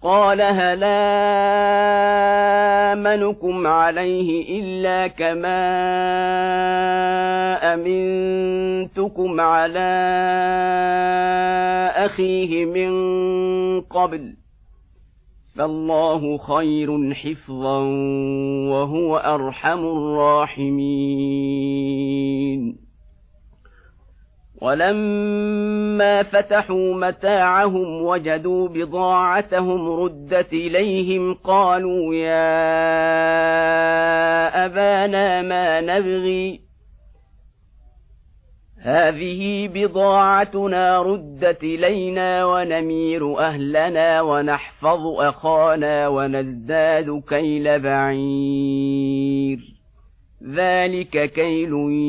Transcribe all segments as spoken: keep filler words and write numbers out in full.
قال هل آمنكم عليه إلا كما أمنتكم على أخيه من قبل فالله خير حفظا وهو أرحم الراحمين. ولما فتحوا متاعهم وجدوا بضاعتهم ردت إليهم قالوا يا أبانا ما نبغي هذه بضاعتنا ردت إلينا ونمير أهلنا ونحفظ أخانا ونزداد كيل بعير ذلك كيل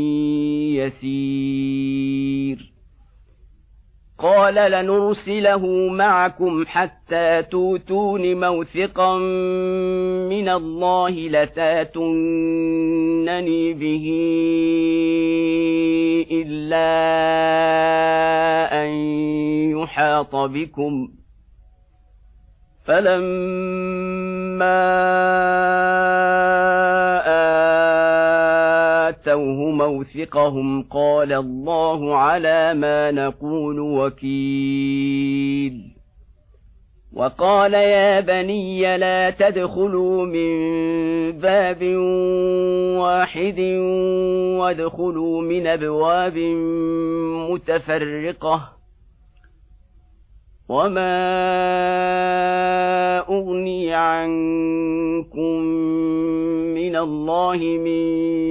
يسير. قال لنرسله معكم حتى توتون موثقا من الله لتاتونني به إلا أن يحاط بكم فلما آتوه موثقهم قال الله على ما نقول وكيل. وقال يا بني لا تدخلوا من باب واحد وادخلوا من أبواب متفرقة وما أغني عنكم من الله من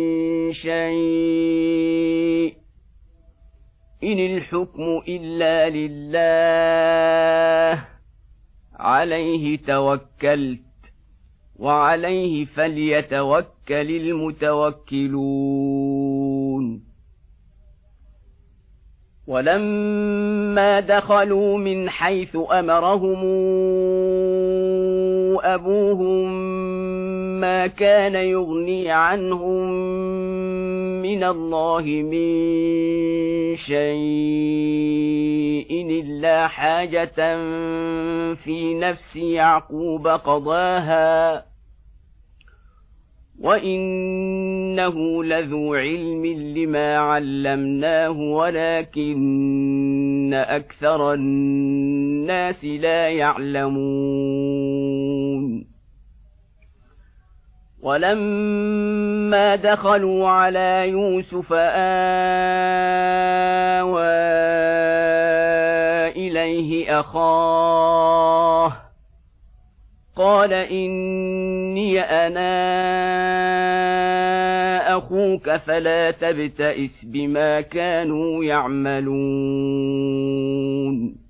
شيء إن الحكم إلا لله عليه توكلت وعليه فليتوكل المتوكلون. ولما دخلوا من حيث أمرهم أبوهم ما كان يغني عنهم من الله من شيء إلا حاجة في نفس يعقوب قضاها وإنه لذو علم لما علمناه ولكن أكثر الناس لا يعلمون. ولما دخلوا على يوسف آوى إليه أخاه قال إني أنا أخوك فلا تبتئس بما كانوا يعملون.